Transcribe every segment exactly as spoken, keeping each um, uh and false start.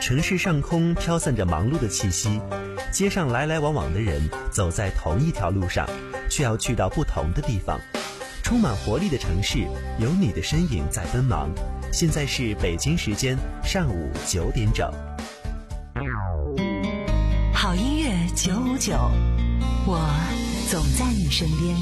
城市上空飘散着忙碌的气息，街上来来往往的人走在同一条路上，却要去到不同的地方。充满活力的城市，有你的身影在奔忙。现在是北京时间上午九点整。 好音乐九五九，我总在你身边。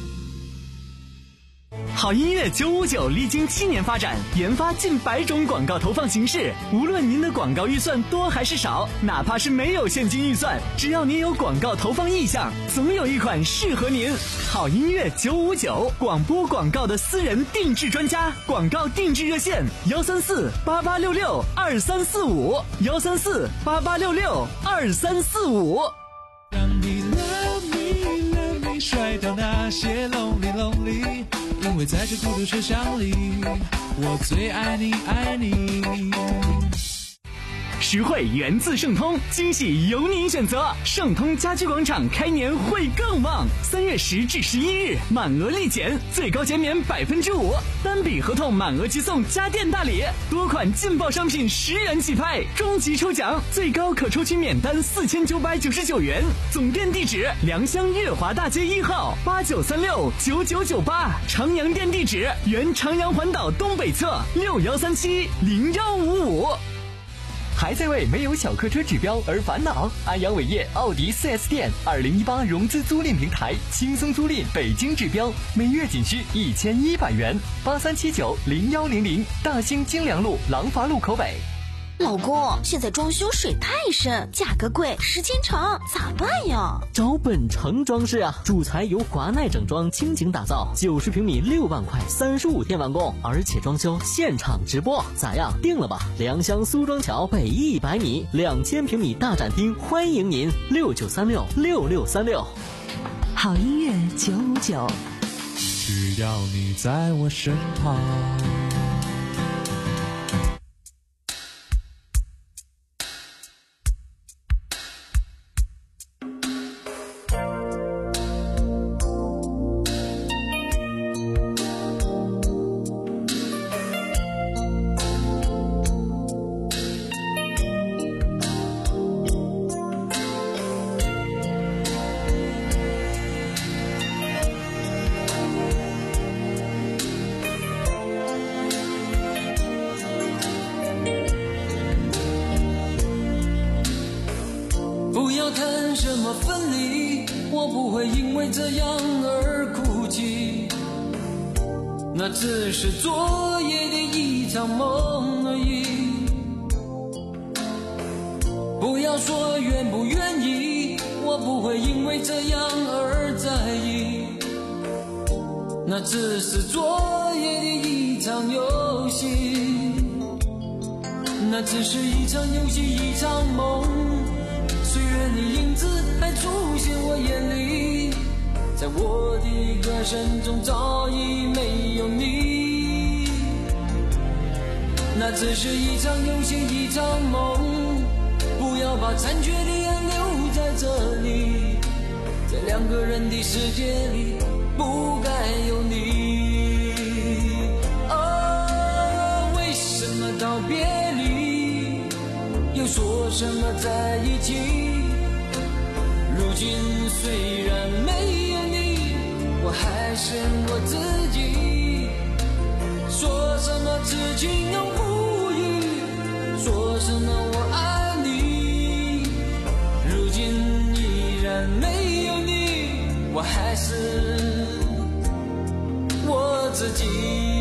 好音乐九五九历经七年发展，研发近百种广告投放形式。无论您的广告预算多还是少，哪怕是没有现金预算，只要您有广告投放意向，总有一款适合您。好音乐九五九，广播广告的私人定制专家，广告定制热线幺三四八八六六二三四五幺三四八八六六二三四五。 让你 love me love me 甩掉那些 lonely lonely，因为在这孤独车厢里，我最爱你爱你。 实惠源自盛通，惊喜由您选择。盛通家居广场开年会更旺，三月十至十一日满额立减，最高减免百分之五，单笔合同满额即送家电大礼，多款劲爆商品十元起拍，终极抽奖最高可抽取免单四千九百九十九元。总店地址：良乡月华大街一号八九三六九九九八，长阳店地址：原长阳环岛东北侧六幺三七零幺五五。 还在为没有小客车指标而烦恼？安阳伟业奥迪 四 S 店二零一八融资租赁平台，轻松租赁北京指标，每月仅需一千一百元。八三七九零幺零零，大兴金良路廊坊路口北。 老公，现在装修水太深，价格贵，时间长，咋办呀？ 找本城装饰啊，主材由华奈整装倾情打造，九十平米六万块，三十五天完工，而且装修现场直播，咋样？定了吧？良乡苏庄桥北一百米，两千平米大展厅，欢迎您六九三六六六三六。 好音乐九五九， 只要你在我身旁。 不要谈什么分离，我不会因为这样而哭泣，那只是昨夜的一场梦而已。不要说愿不愿意，我不会因为这样而在意，那只是昨夜的一场游戏，那只是一场游戏一场梦。虽然你影子还出现我眼里，在我的歌声中早已没有你，那只是一场游戏一场梦。不要把残缺的爱留在这里，在两个人的世界里不该有你。哦，为什么道别离又说什么在一起，如今虽然没有你，我还是我自己。说什么痴情永不渝，说什么我爱你，如今依然没有你，我还是我自己。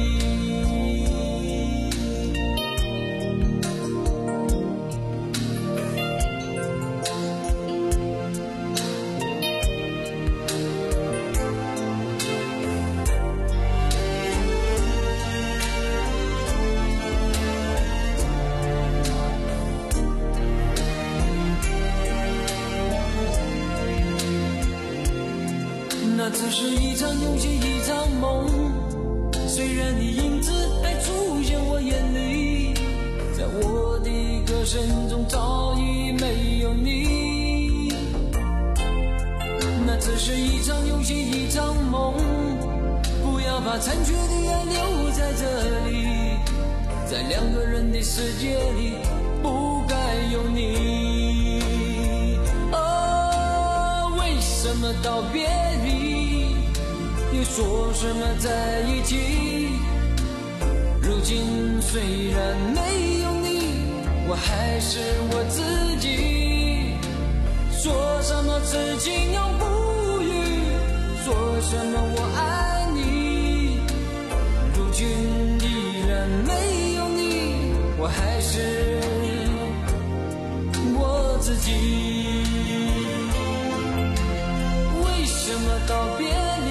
那只是一场游戏一场梦，虽然你影子还出现我眼里，在我的歌声中早已没有你。那只是一场游戏一场梦，不要把残缺的爱留在这里，在两个人的世界里不该有你。哦，为什么道别离，又说什么在一起？如今虽然没有你，我还是我自己。说什么此情永不渝，说什么我爱你，如今依然没有你，我还是我自己。为什么道别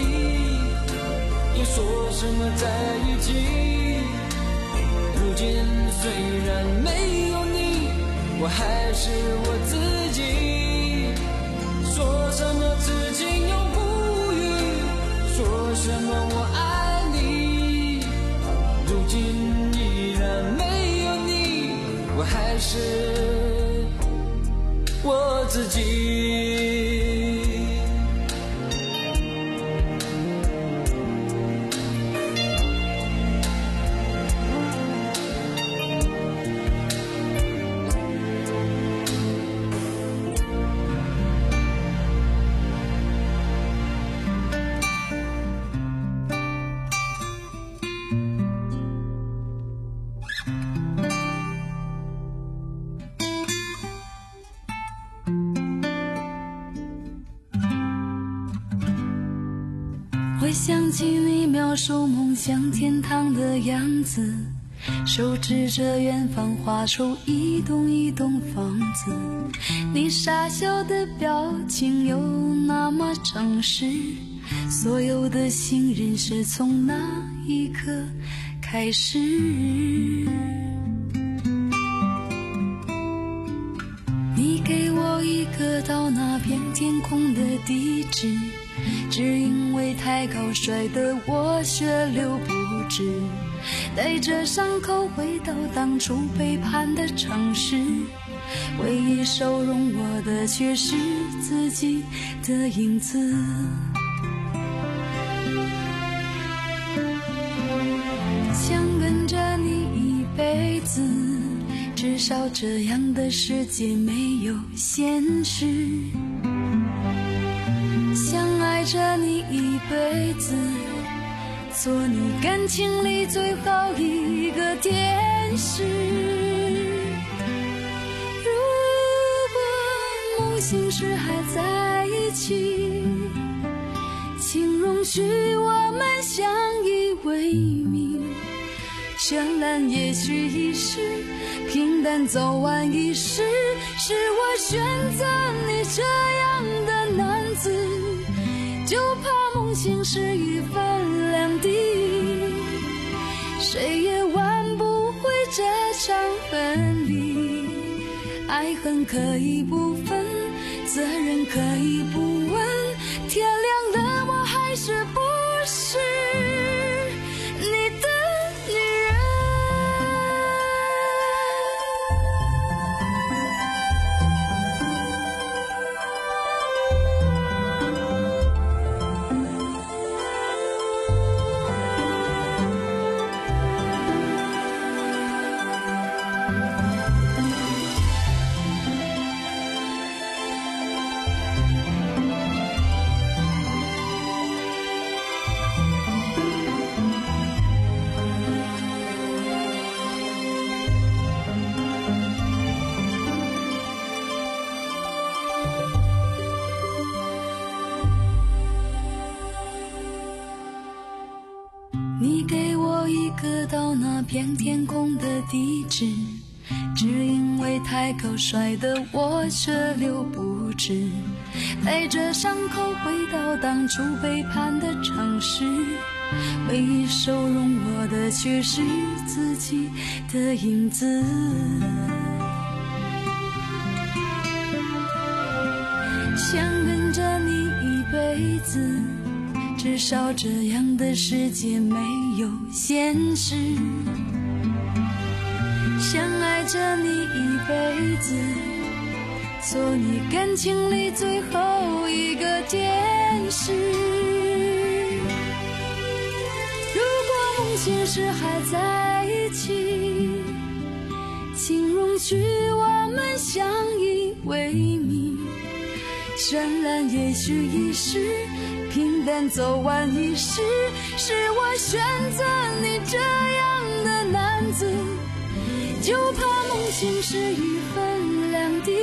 离，又说什么在一起？如今虽然没有你，我还是我自己。说什么此情永不渝，说什么我爱你，如今依然没有你，我还是我自己。 回想起你描述梦想天堂的样子，手指着远方画出一栋一栋房子，你傻笑的表情又那么诚实，所有的信任是从那一刻开始。你给我一个到那片天空的地址，只因为太高摔得我血流不止，带着伤口回到当初背叛的城市，唯一收容我的却是自己的影子。想跟着你一辈子，至少这样的世界没有现实。想爱着你一辈子，做你感情里最后一个天使。如果梦醒时还在一起，请容许我们相依为命。绚烂也许一时，平淡早晚一世，是我选择你这样的男子，就怕梦醒时一分两地，谁也挽不回这场分离。爱恨可以不分，责任可以不问，天亮的我还是不是你的女人。你给我一个到那片天空的地址，只因为太高摔得我血流不止，带着伤口回到当初背叛的城市，唯一收容我的却是自己的影子。想跟着你一辈子，至少这样的世界没有现实。想爱着你一辈子，做你感情里最后一个天使。如果梦醒时还在一起， 请容许我们相依为命，绚烂也许一时，平淡走完一世，是我选择你这样的男子，就怕梦醒时一分两地，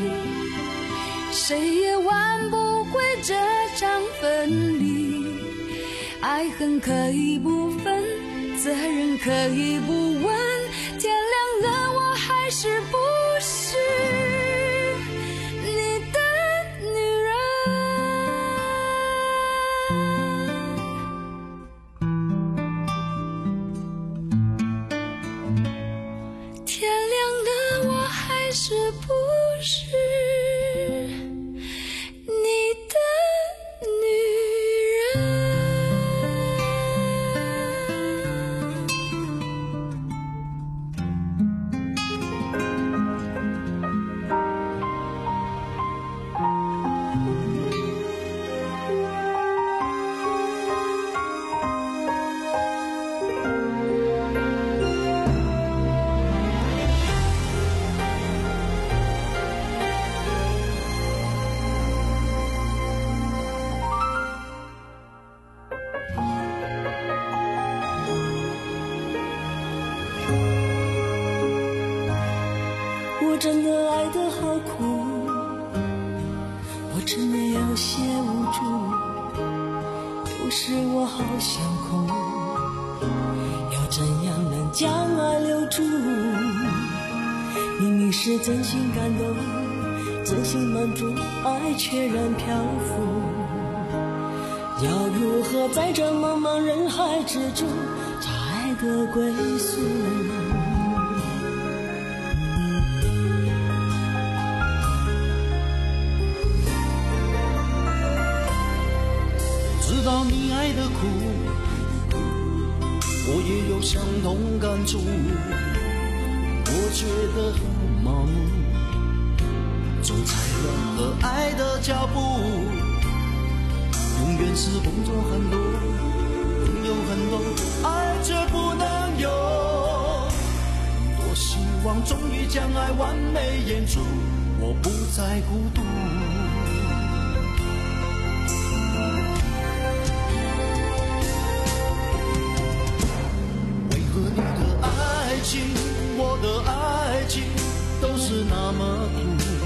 谁也挽不回这场分离。爱恨可以不分，责任可以不问，天亮了我还是不是你的女人。天亮了我还是不是你的女人。 我真的爱得好苦，我真的有些无助，有时我好想哭，要怎样能将爱留住？明明是真心感动，真心满足，爱却然漂浮，要如何在这茫茫人海之中找爱的归宿？ 知道你爱的苦，我也有相同感触，我觉得很麻木，走在了和爱的脚步，永远是工作很多，朋友很多，爱却不能有，多希望终于将爱完美演出，我不再孤独。我的爱情都是那么苦，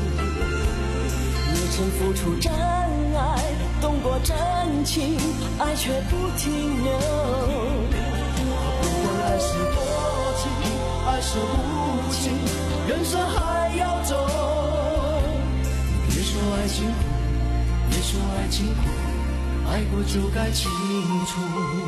也曾付出真爱，动过真情，爱却不停留。 不管爱是多情，爱是无情，人生还要走。你别说爱情苦，别说爱情苦，爱过就该清楚。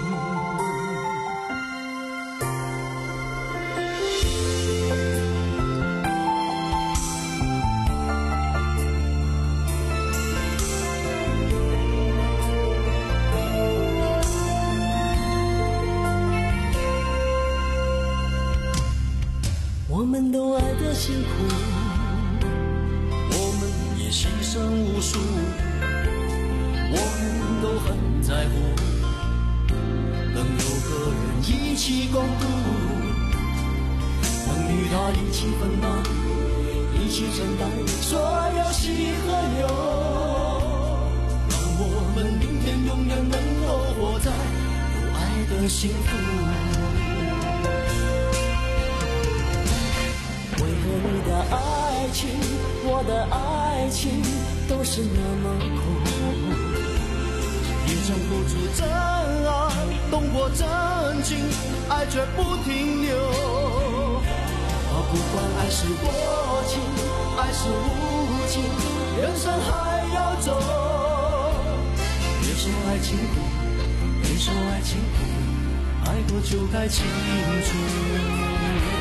我们都爱得辛苦， 我们也牺牲无数，我们都很在乎，能有个人一起共度，能与他一起分担，一起承担所有喜和忧，让我们明天永远能够活在有爱的幸福。 你的爱情，我的爱情都是那么苦， 也曾付出真爱，动过真情，爱却不停留。啊，不管爱是多情，爱是无情，人生还要走。别说爱情苦，别说爱情苦，爱过就该清楚。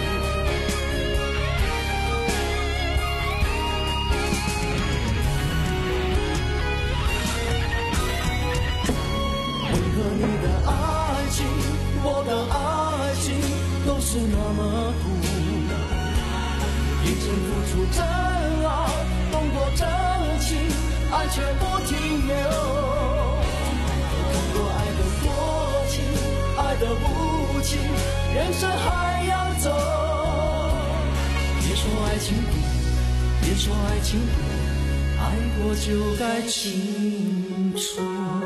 你的爱情，我的爱情都是那么苦，也曾付出真爱，动过真情，爱却不停留。看过爱的多情，爱的无情，人生还要走。别说爱情苦，别说爱情苦，爱过就该清楚。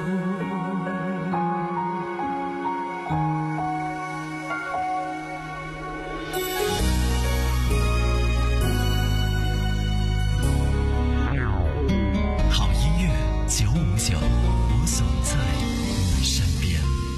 好音乐九五九，我总在你身边。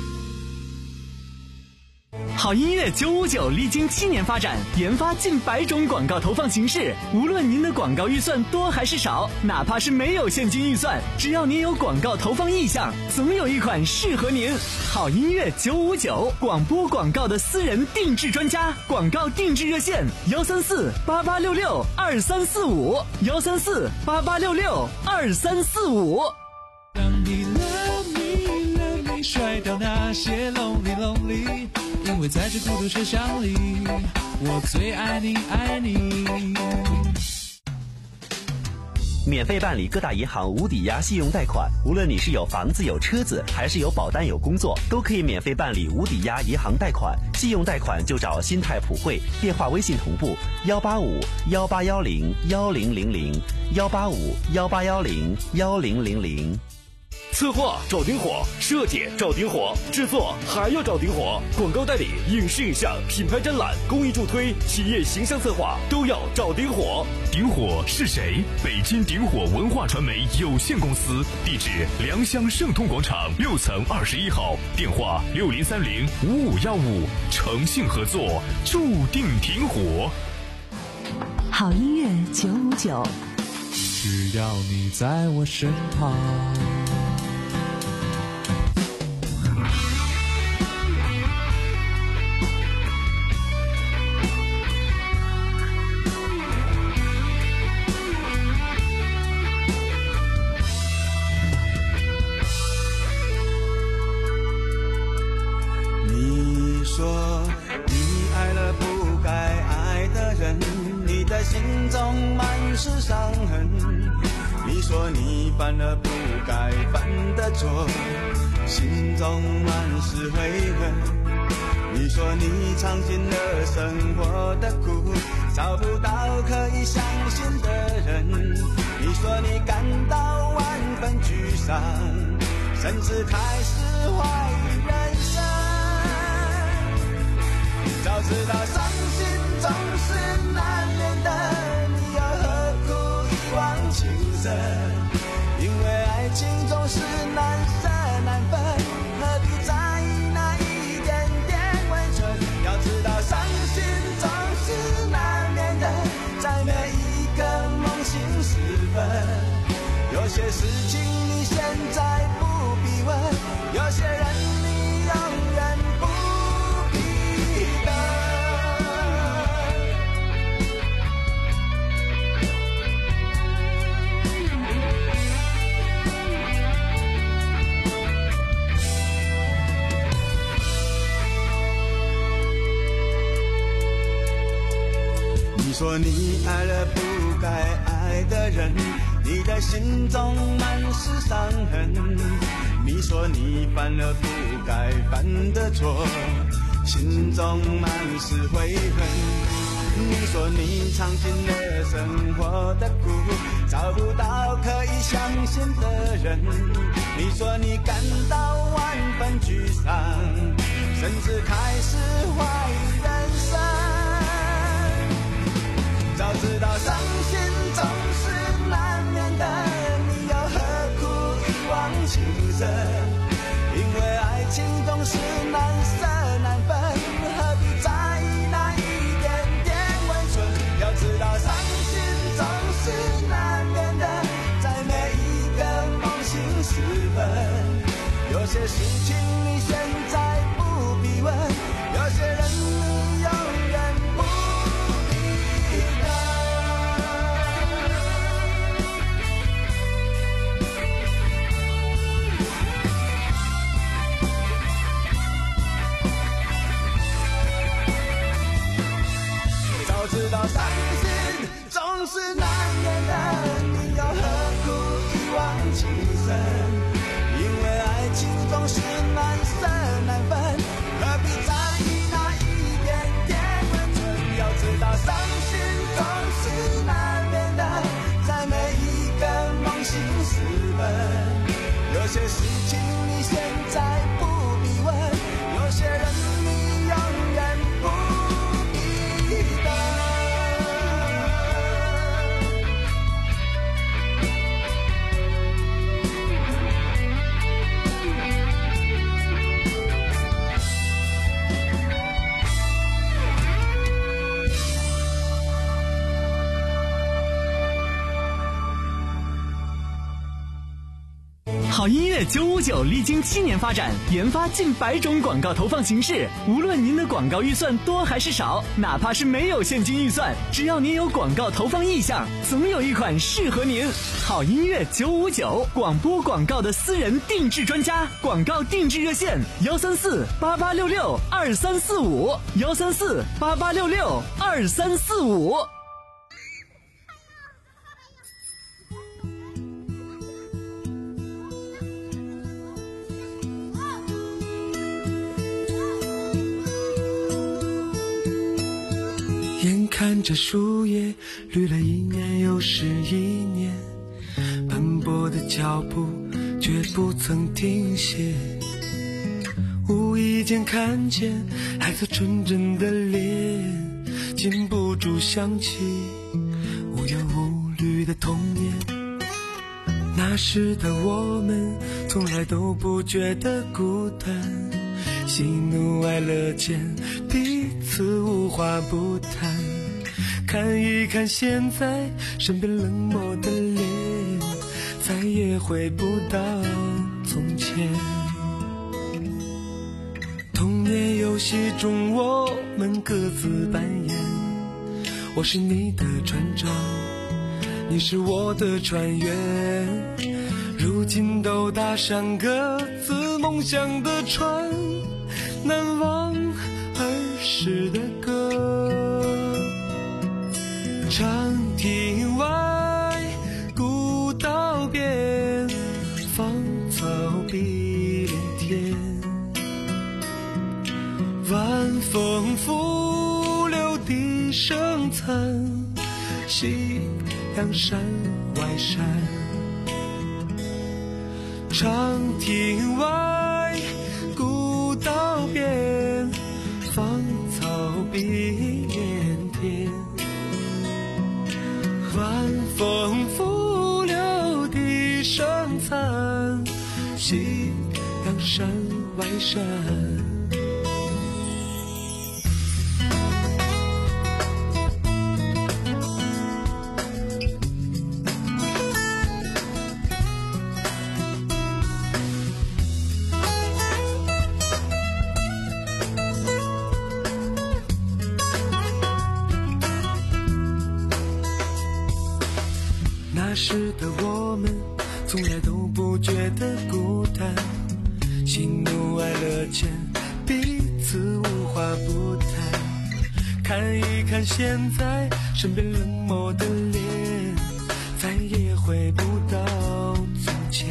好音乐九五九历经七年发展，研发近百种广告投放形式。无论您的广告预算多还是少，哪怕是没有现金预算，只要您有广告投放意向，总有一款适合您。好音乐九五九，广播广告的私人定制专家，广告定制热线：幺三四八八六六二三四五，幺三四八八六六二三四五。 让你 love me love me 甩掉那些 lonely lonely， 因为在这孤独车厢里，我最爱你爱你。 免费办理各大银行无抵押信用贷款，无论你是有房子有车子，还是有保单有工作，都可以免费办理无抵押银行贷款。信用贷款就找新泰普惠，电话微信同步幺八五幺八幺零幺零零零幺八五幺八幺零幺零零零。 策划找丁火，设计找丁火，制作还要找丁火，广告代理、影视影像、品牌展览、公益助推、企业形象策划都要找丁火。 丁火是谁？北京丁火文化传媒有限公司，地址良乡盛通广场六层二十一号，电话六零三零五五幺五，诚信合作，注定挺火。 好音乐九五九， 只要你在我身旁。 你说你爱了不该爱的人，你的心中满是伤痕。你说你犯了不该犯的错，心中满是悔恨。你说你尝尽了生活的苦，找不到可以相信的人。你说你感到万分沮丧，甚至开始怀疑人生。早知道伤心总是难免的，你又何苦一往情深？因为爱情总是难舍难分，何必在意那一点点温存？要知道伤心总是难免的，在每一个梦醒时分。有些事情你现在不必问，有些人你永远不必等。你说你爱了不该爱的人，你的心中满是伤痕。你说你犯了不该犯的错，心中满是悔恨。你说你尝尽了生活的苦，找不到可以相信的人。你说你感到万分沮丧，甚至开始怀疑人生。早知道伤心总是难免的，你又何苦一往情深？因为爱情总是难舍难分，何必在意那一点点温存？要知道伤心总是难免的，在每一个梦醒时分。有些事情你现在不必问，有些人好音乐九五九历经七年发展，研发近百种广告投放形式。无论您的广告预算多还是少，哪怕是没有现金预算，只要您有广告投放意向，总有一款适合您。好音乐九五九，广播广告的私人定制专家，广告定制热线幺三四八八六六二三四五幺三四八八六六二三四五。 眼看着树叶绿了一年又是一年，奔波的脚步绝不曾停歇。无意间看见孩子纯真的脸，禁不住想起无忧无虑的童年。那时的我们从来都不觉得孤单，喜怒哀乐间彼此无话不谈。看一看现在身边冷漠的脸，再也回不到从前。童年游戏中我们各自扮演，我是你的船长，你是我的船员，如今都搭上各自梦想的船，难忘儿时的歌。长亭外，古道边，芳草碧连天。晚风拂柳笛声残，夕阳山外山。长亭外，古道边，芳草碧连天。晚风拂柳笛声残，夕阳山外山。那时的我们从来都不觉得孤单，喜怒哀乐间彼此无话不谈。看一看现在身边冷漠的脸，再也回不到从前。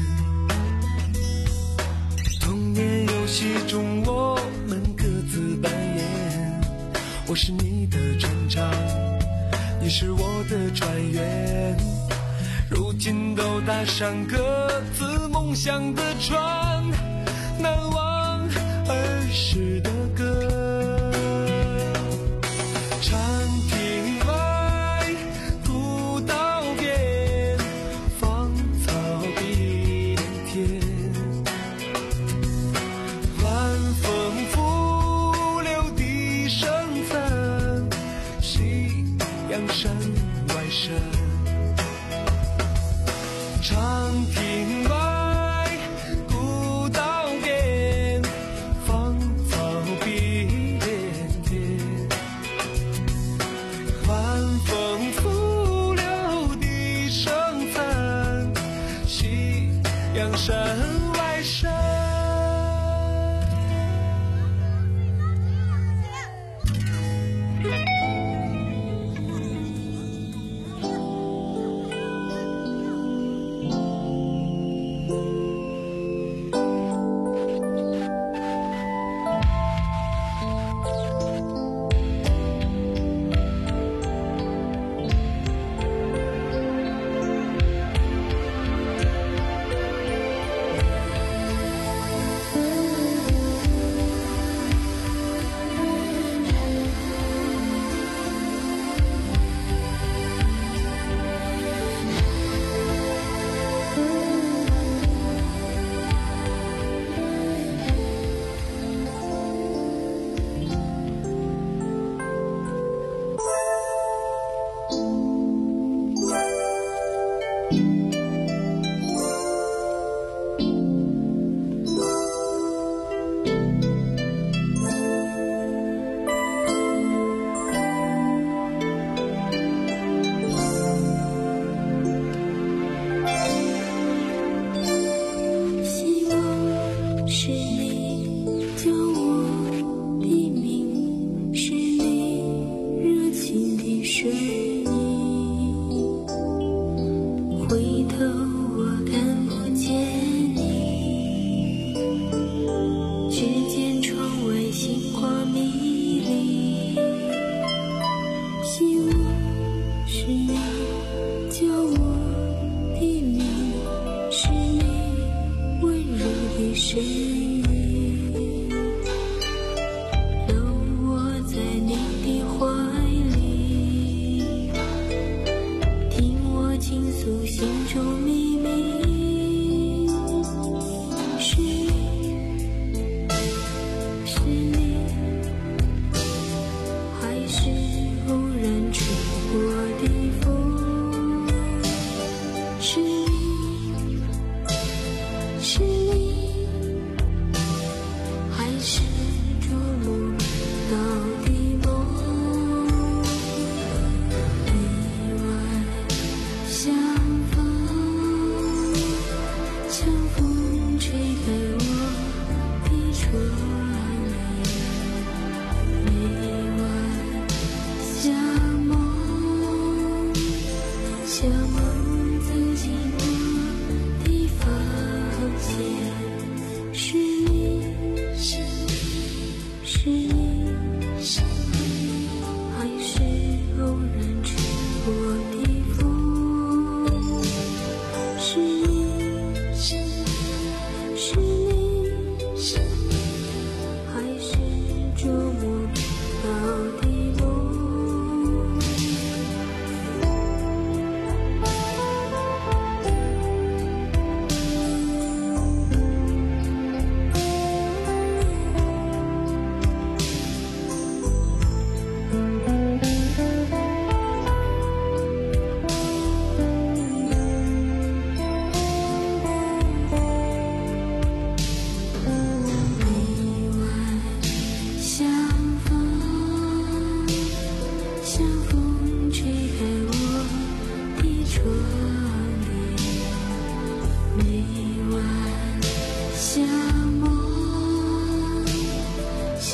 童年游戏中我们各自扮演，我是你的船长，你是我的船员，如今都搭上各自梦想的船，难忘儿时的歌。长亭外，古道边，芳草碧连天。晚风拂柳笛声残，夕阳山外山。长亭外，古道边，芳草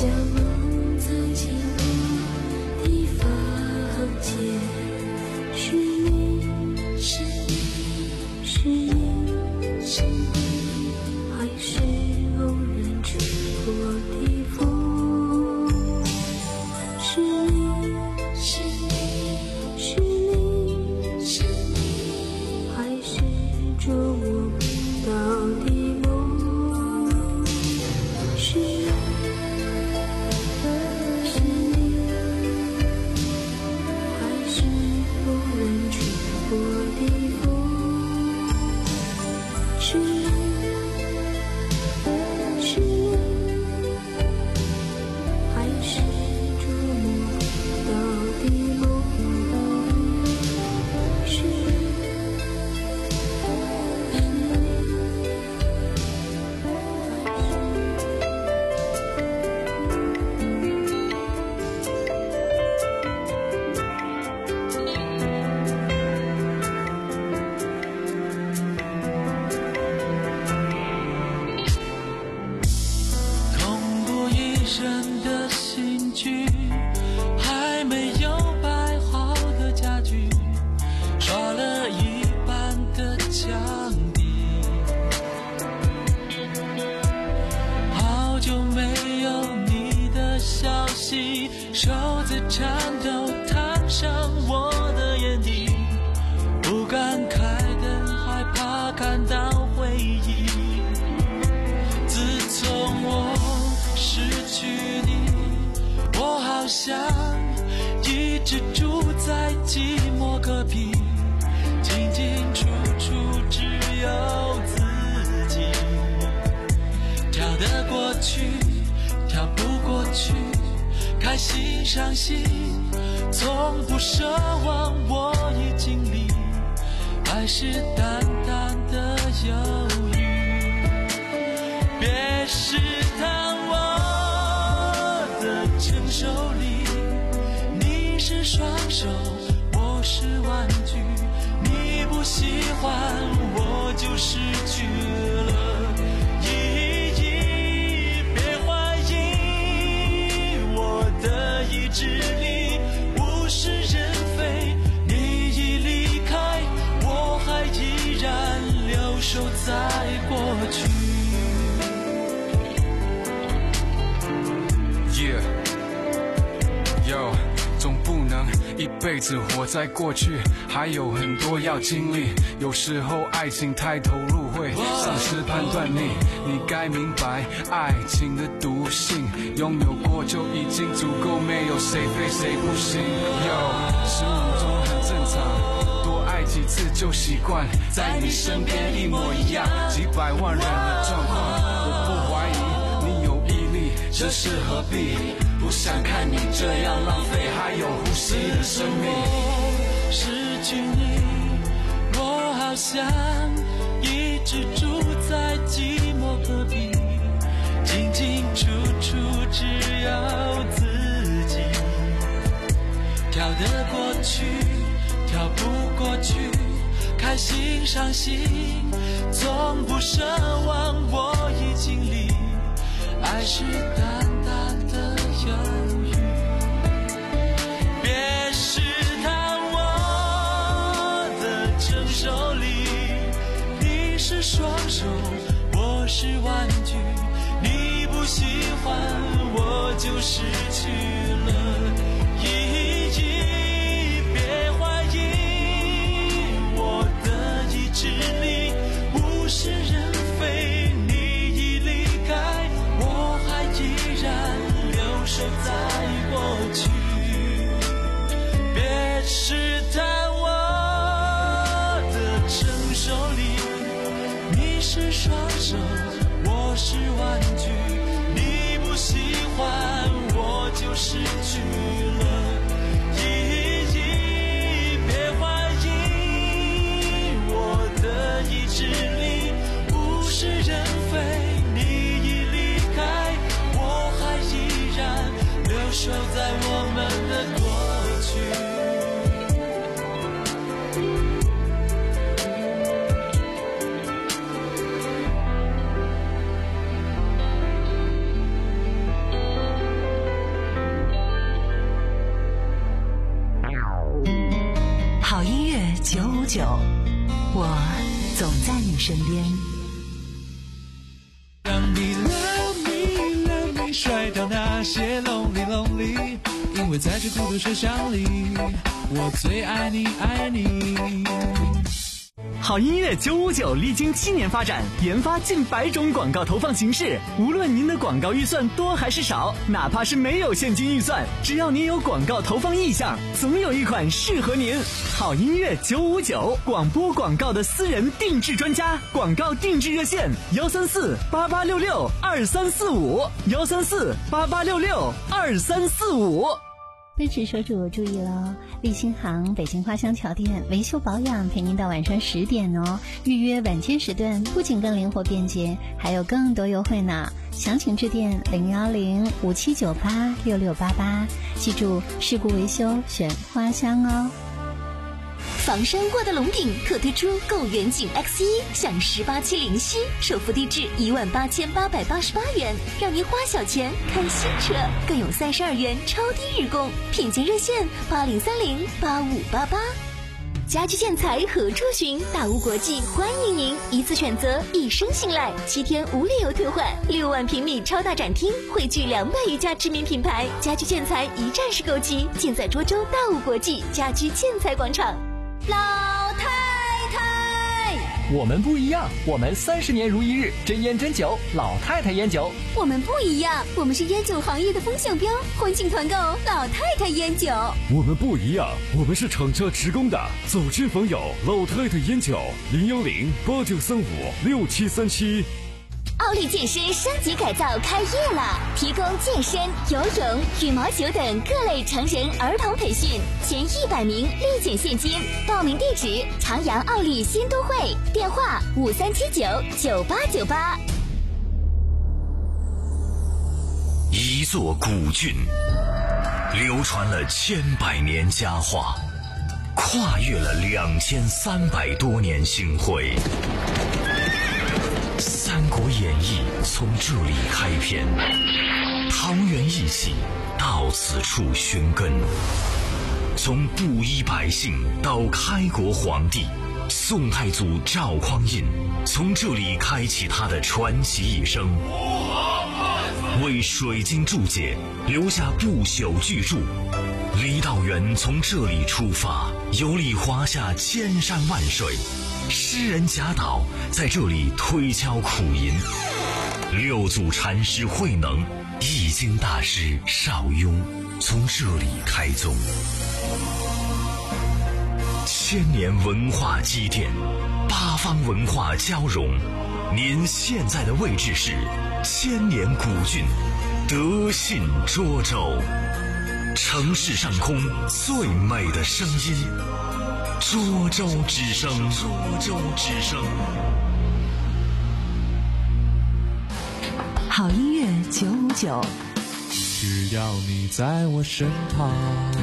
像梦曾经过的房间，是你，是你，是你，是你，还是偶然吹过的风？是你，是你，是你，是你，还是捉摸不到的梦？是你，是你，还是偶然吹过的风？是你，是你，还是捉摸不到的梦？是你，是你。 痛过一身的新剧，还没有摆好的家具，刷了一半的墙壁。好久没有你的消息，手在颤抖，烫伤我的眼底，不敢开灯，害怕看到回忆。自从我失去你，我好像一直住在寂寞隔壁，进进出出只有自己。跳得过去，跳不过去，开心伤心，从不奢望我已经历，还是淡淡的忧郁。别试探我的承受力，你是双手，我是玩具，你不喜欢我就失去了意义。别怀疑我的意志力，物是人非，你已离开，我还依然留守在过去。 Yeah, yo, 总不能一辈子活在过去，还有很多要经历。有时候爱情太投入会丧失判断力，你该明白爱情的毒性，拥有过就已经足够，没有谁非谁不行。Yo, 十五中很正常，多爱几次就习惯，在你身边一模一样，几百万人的状况，我不怀疑。这是何必？不想看你这样浪费还有呼吸的生命。 失去你，我好像一直住在寂寞隔壁，进进出出只有自己。跳得过去，跳不过去，开心伤心，从不奢望我已经离，爱是淡淡的忧郁。别试探我的承受力，你是双手，我是玩具，你不喜欢我就失去了意义。别怀疑我的意志力，物是人非，守在过去。别试探我的承受力，你是双手，我是玩具，你不喜欢我九五九，我总在你身边。 让你 love me love me 甩掉那些 lonely lonely， 因为在这孤独车厢里，我最爱你爱你。 好音乐九五九历经七年发展，研发近百种广告投放形式。无论您的广告预算多还是少，哪怕是没有现金预算，只要您有广告投放意向，总有一款适合您。好音乐九五九，广播广告的私人定制专家，广告定制热线幺三四八八六六二三四五幺三四八八六六二三四五。 奔驰车主注意了，立新行北京花乡桥店维修保养陪您到晚上十点哦。预约晚间时段不仅更灵活便捷，还有更多优惠呢。详情致电零幺零五七九八六六八八，记住事故维修选花乡哦。 房山过的龙顶特推出购远景 X 一 享十八期零息，首付低至一万八千八百八十八元，让您花小钱看新车，更有三十二元超低日供，品鉴热线八零三零八五八八。家居建材何处寻？大屋国际欢迎您，一次选择，一生信赖，七天无理由退换，六万平米超大展厅，汇聚两百余家知名品牌，家居建材一站式购齐，尽在涿州大屋国际家居建材广场。老太太， 我们不一样，我们三十年如一日，真烟真酒，老太太烟酒。 我们不一样，我们是烟酒行业的风向标，欢庆团购老太太烟酒。 我们不一样，我们是厂家职工的，走亲访友老太太烟酒，零幺零八九三五六七三七。 奥利健身升级改造开业了，提供健身、游泳、羽毛球等各类成人儿童培训，前一百名立减现金。报名地址：长阳奥利新都会，电话五三七九九八九八。 一座古郡，流传了千百年佳话，跨越了两千三百多年星辉。《三国演义》从这里开篇，桃园义气到此处寻根。从布衣百姓到开国皇帝，宋太祖赵匡胤从这里开启他的传奇一生，为水晶注解留下不朽巨著。李道元从这里出发，游历华夏千山万水。诗人贾岛在这里推敲苦吟，六祖禅师慧能、易经大师邵雍从这里开宗。千年文化积淀，八方文化交融。您现在的位置是千年古郡德信涿州，城市上空最美的声音。涿州之声，涿州之声。 好音乐九五九， 只要你在我身旁。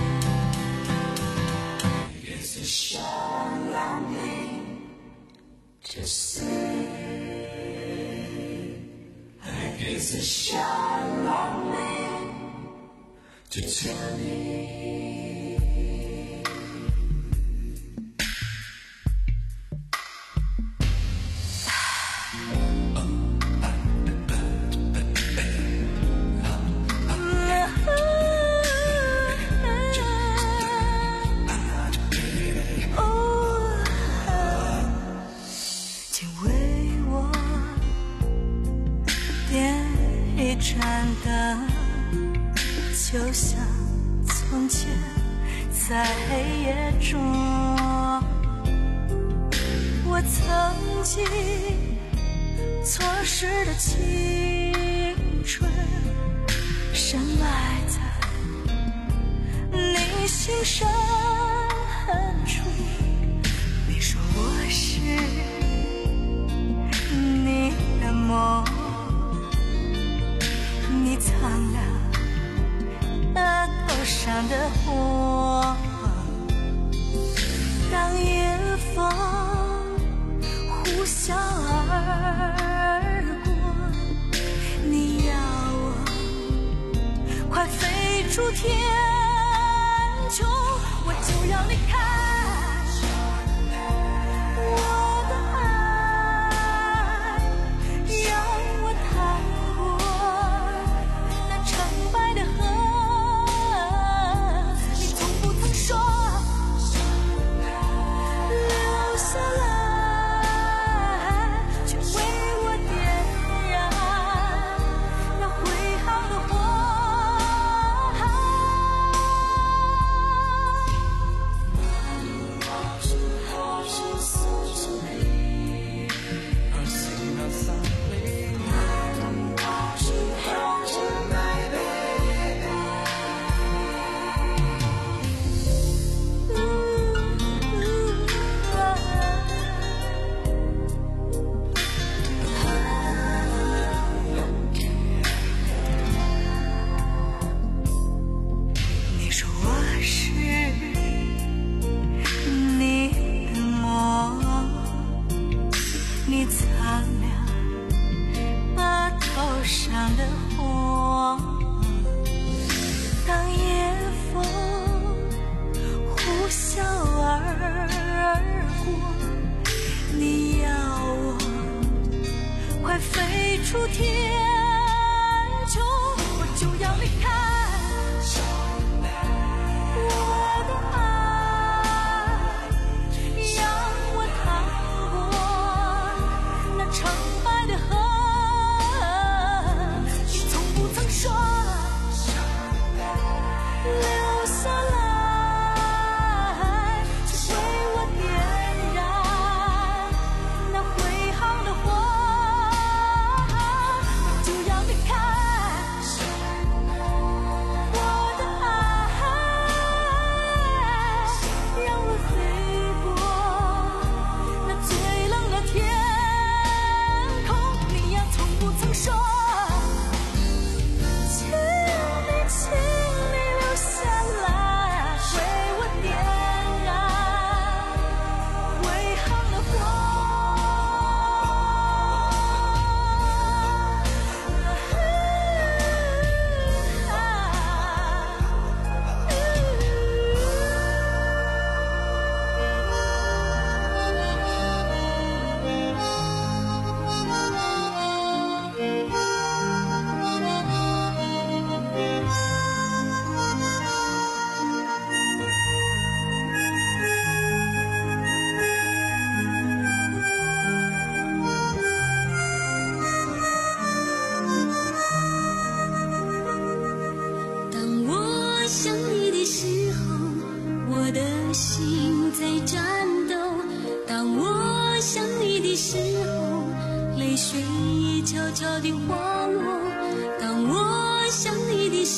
就像从前在黑夜中，我曾经错失的青春，深埋在你心深处。你说我是你的梦，你藏了额头上的火，当夜风呼啸而过，你要我快飞出天穹，我就要离开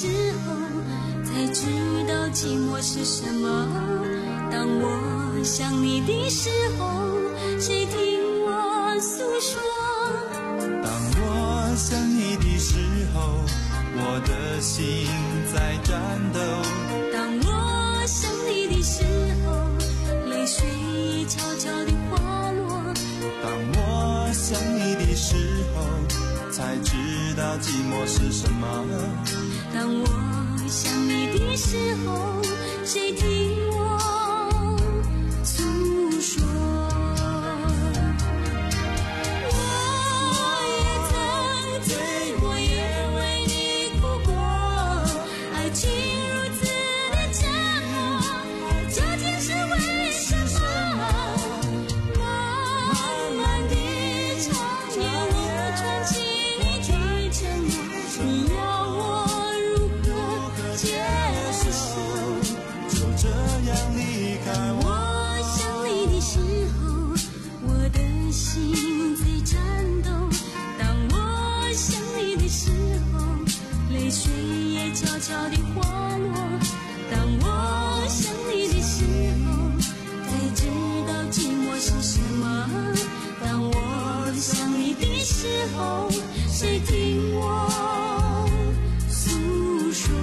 时候，才知道寂寞是什么。当我想你的时候，谁听我诉说？ 当我想你的时候，我的心在颤抖。 当我想你的时候，泪水悄悄地滑落。 当我想你的时候，才知道寂寞是什么。 当我想你的时候，谁听我诉说？我也曾醉过，也为你哭过，爱情如此的折磨，究竟是为什么？漫漫的长夜，我串起你的承诺，你要我如何接受？ 就这样离开我。 我想你的时候，我的心在颤抖。当我想你的时候，泪水也悄悄地滑落。当我想你的时候，才知道寂寞是什么。当我想你的时候，谁听我诉说？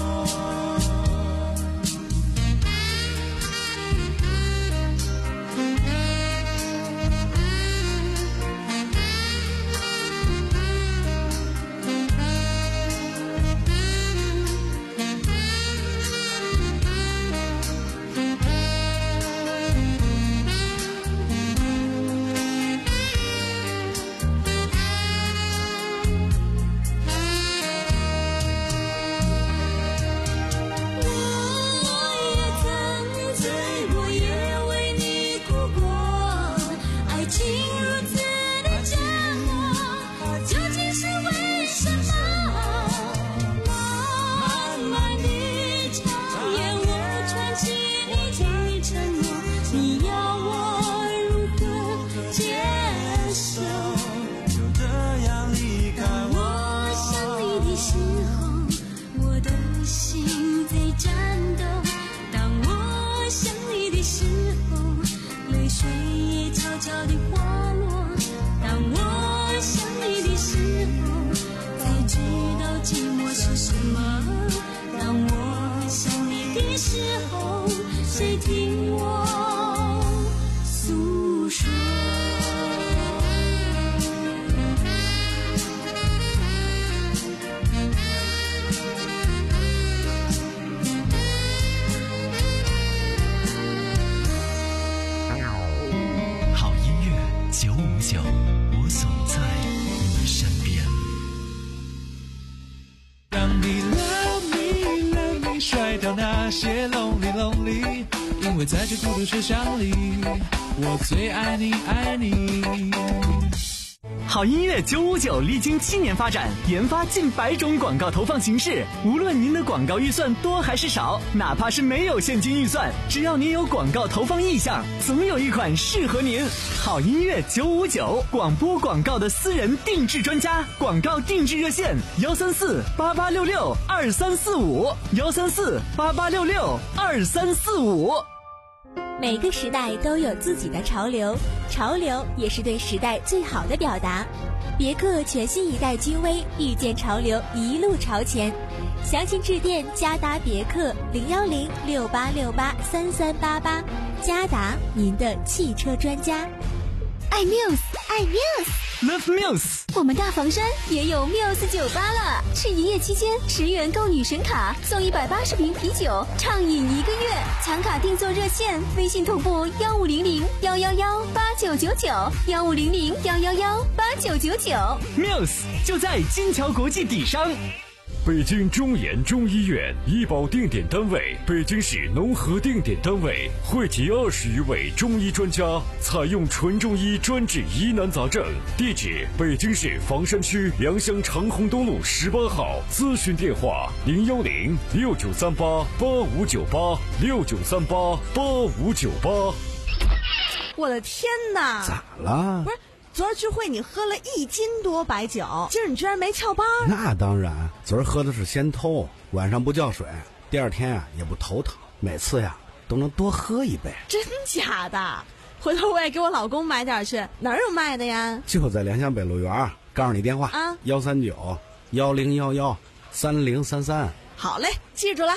在这孤独车厢里，我最爱你爱你。 好音乐九五九历经七年发展，研发近百种广告投放形式。无论您的广告预算多还是少，哪怕是没有现金预算，只要您有广告投放意向，总有一款适合您。好音乐九五九，广播广告的私人定制专家，广告定制热线：幺三四八八六六二三四五，幺三四八八六六二三四五。 每个时代都有自己的潮流，潮流也是对时代最好的表达。别克全新一代君威，遇见潮流，一路朝前。详情致电嘉达别克零幺零六八六八三三八八，嘉达，您的汽车专家。爱 Muse， 爱 Muse，Love Muse。 我们大房山也有 Muse 酒吧了，是营业期间十元购女神卡，送一百八十瓶啤酒，畅饮一个月。抢卡订座热线：微信同步幺五零零幺幺幺八九九九，幺五零零幺幺幺八九九九。 Muse 就在金桥国际底商。 北京中研中医院医保定点单位，北京市农合定点单位，汇集二十余位中医专家，采用纯中医专治疑难杂症。地址：北京市房山区良乡长虹东路十八号。咨询电话：零幺零六九三八八五九八六九三八八五九八。 我的天哪！ 咋了？ 不是。 昨儿聚会你喝了一斤多白酒，今儿你居然没翘班？ 那当然，昨儿喝的是仙偷，晚上不叫水，第二天啊也不头疼，每次呀都能多喝一杯。 真假的？回头我也给我老公买点去，哪儿有卖的呀？ 就在良乡北路园，告诉你电话啊，幺三九幺零幺幺三零三三。 好嘞，记住了。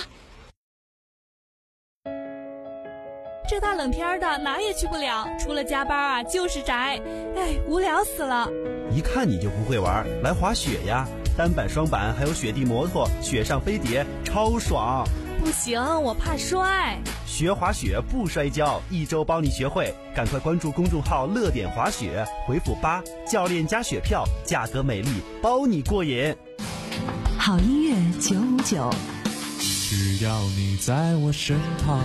这大冷天的哪也去不了，除了加班啊就是宅，哎，无聊死了。 一看你就不会玩，来滑雪呀，单板双板还有雪地摩托，雪上飞碟超爽。 不行，我怕摔。 学滑雪不摔跤，一周帮你学会，赶快关注公众号乐点滑雪，回复八，教练加雪票，价格美丽，包你过瘾。 好音乐九五九， 只要你在我身旁。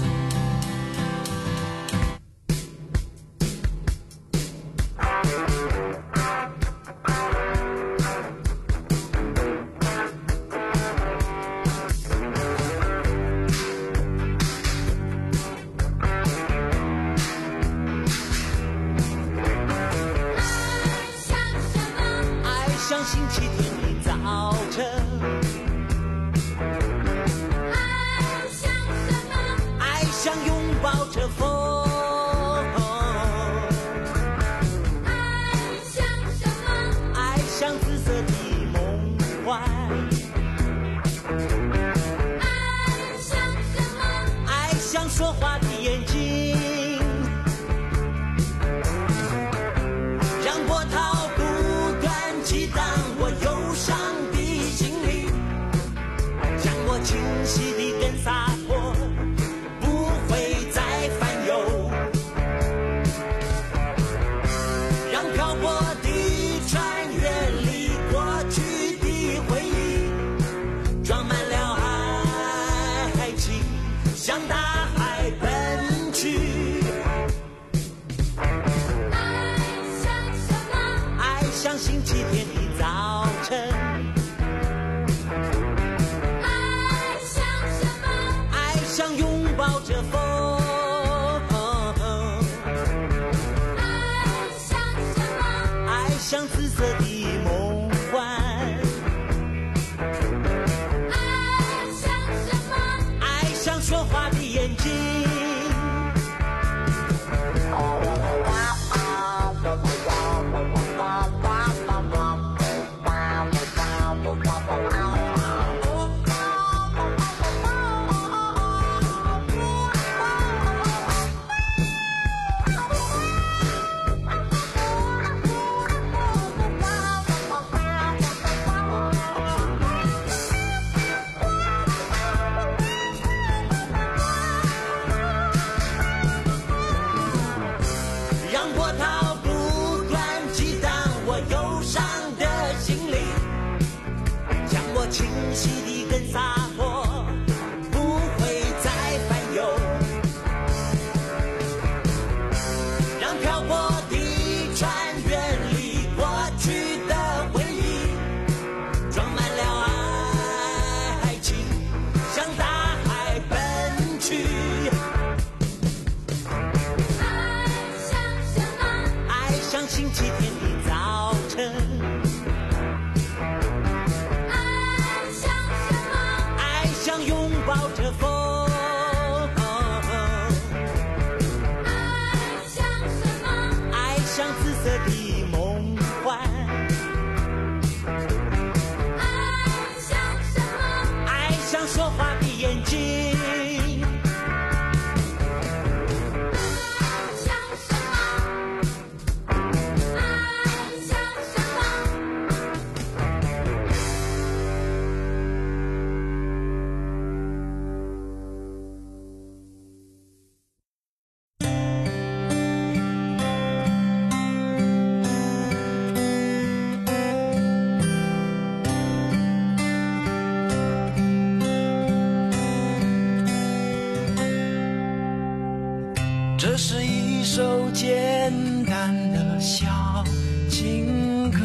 这是一首简单的小情歌，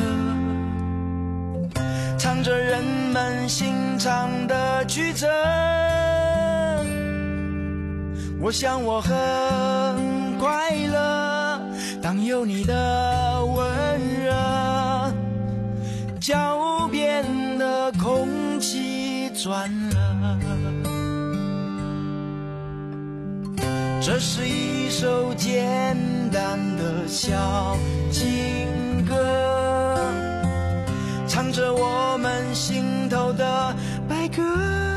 唱着人们心肠的曲折。我想我很快乐，当有你的温脚边的空气转了。这是一首简单的小情歌，唱着我们心头的白鸽。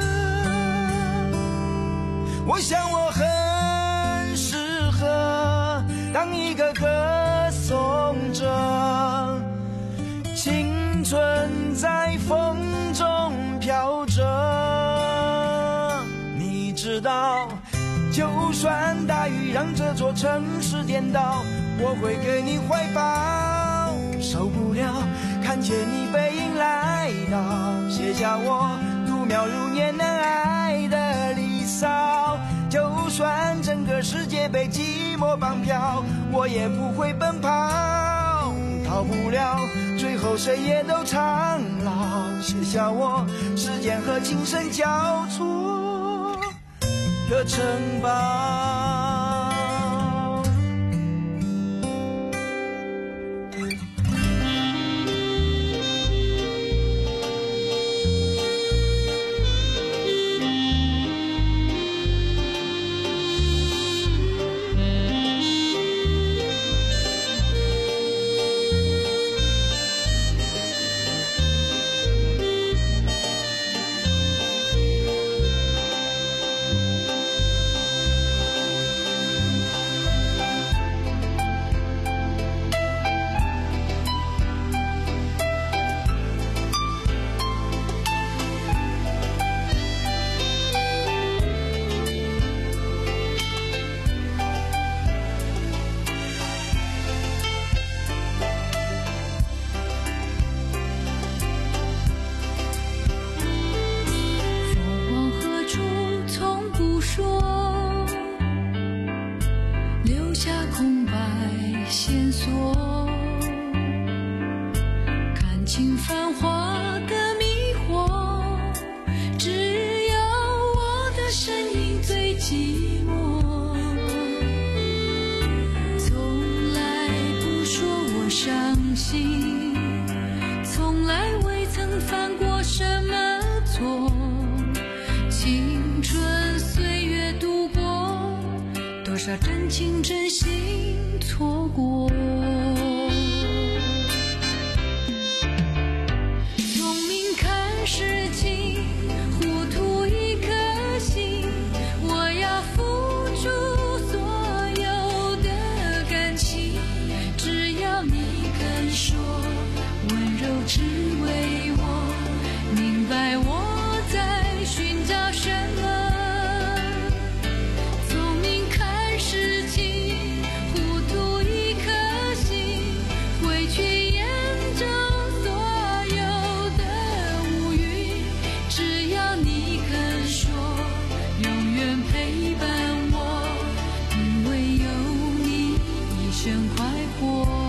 我想我很适合当一个歌颂者，青春在风中飘着。你知道，就算大雨让这座城市颠倒，我会给你怀抱。受不了看见你背影来到，写下我度秒如年难挨的离骚。就算整个世界被寂寞绑票，我也不会奔跑。逃不了最后谁也都苍老，写下我时间和精神交错的城堡。 从来未曾犯过什么错，青春岁月度过，多少真情真心错过。聪明看事情，糊涂一颗心，我要付出所有的感情，只要你肯说，温柔只为我明白我在寻找什么。聪明看事情，糊涂一颗心，会去验证所有的乌云，只要你肯说，永远陪伴我，因为有你一生快活。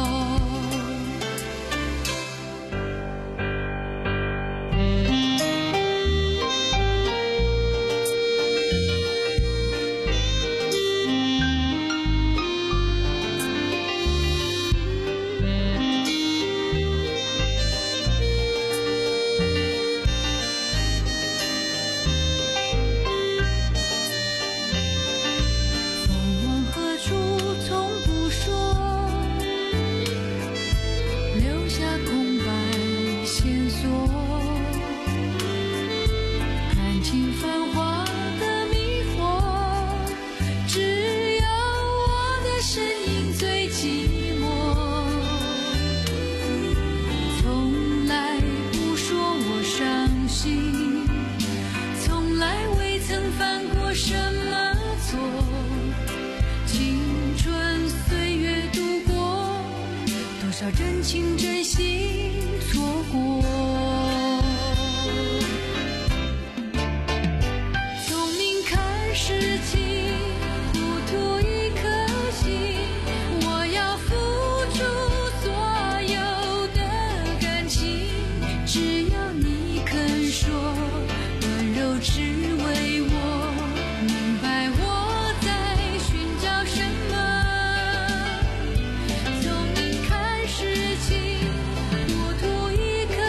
真情真心错过，聪明看事情，糊涂一颗心，我要付出所有的感情，只要你肯说，温柔只为我明白我在寻找什么。事情糊涂一颗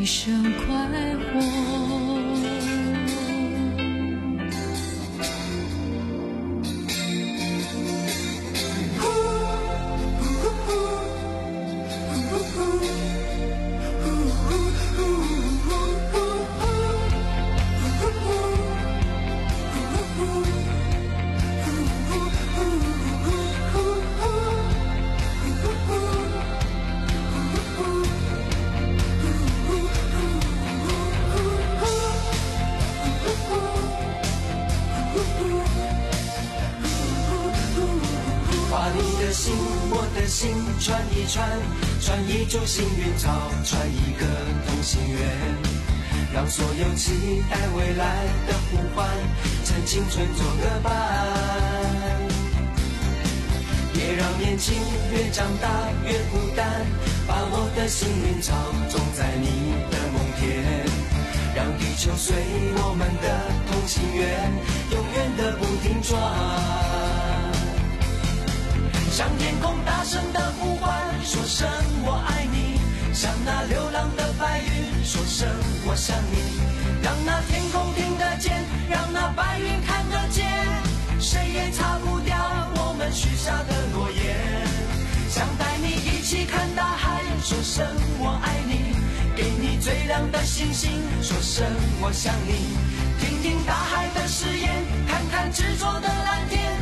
一生快活。 把你的心，我的心串一串，串一株幸运草，串一个同心圆，让所有期待未来的呼唤，趁青春做个伴。别让年轻越长大越孤单，把我的幸运草种在你的梦田，让地球随我们的同心圆，永远的不停转。向天空大声的呼唤，说声我爱你，向那流浪的白云说声我想你，让那天空听得见，让那白云看得见，谁也擦不掉我们许下的诺言。想带你一起看大海，说声我爱你，给你最亮的星星，说声我想你，听听大海的誓言，看看执着的蓝天，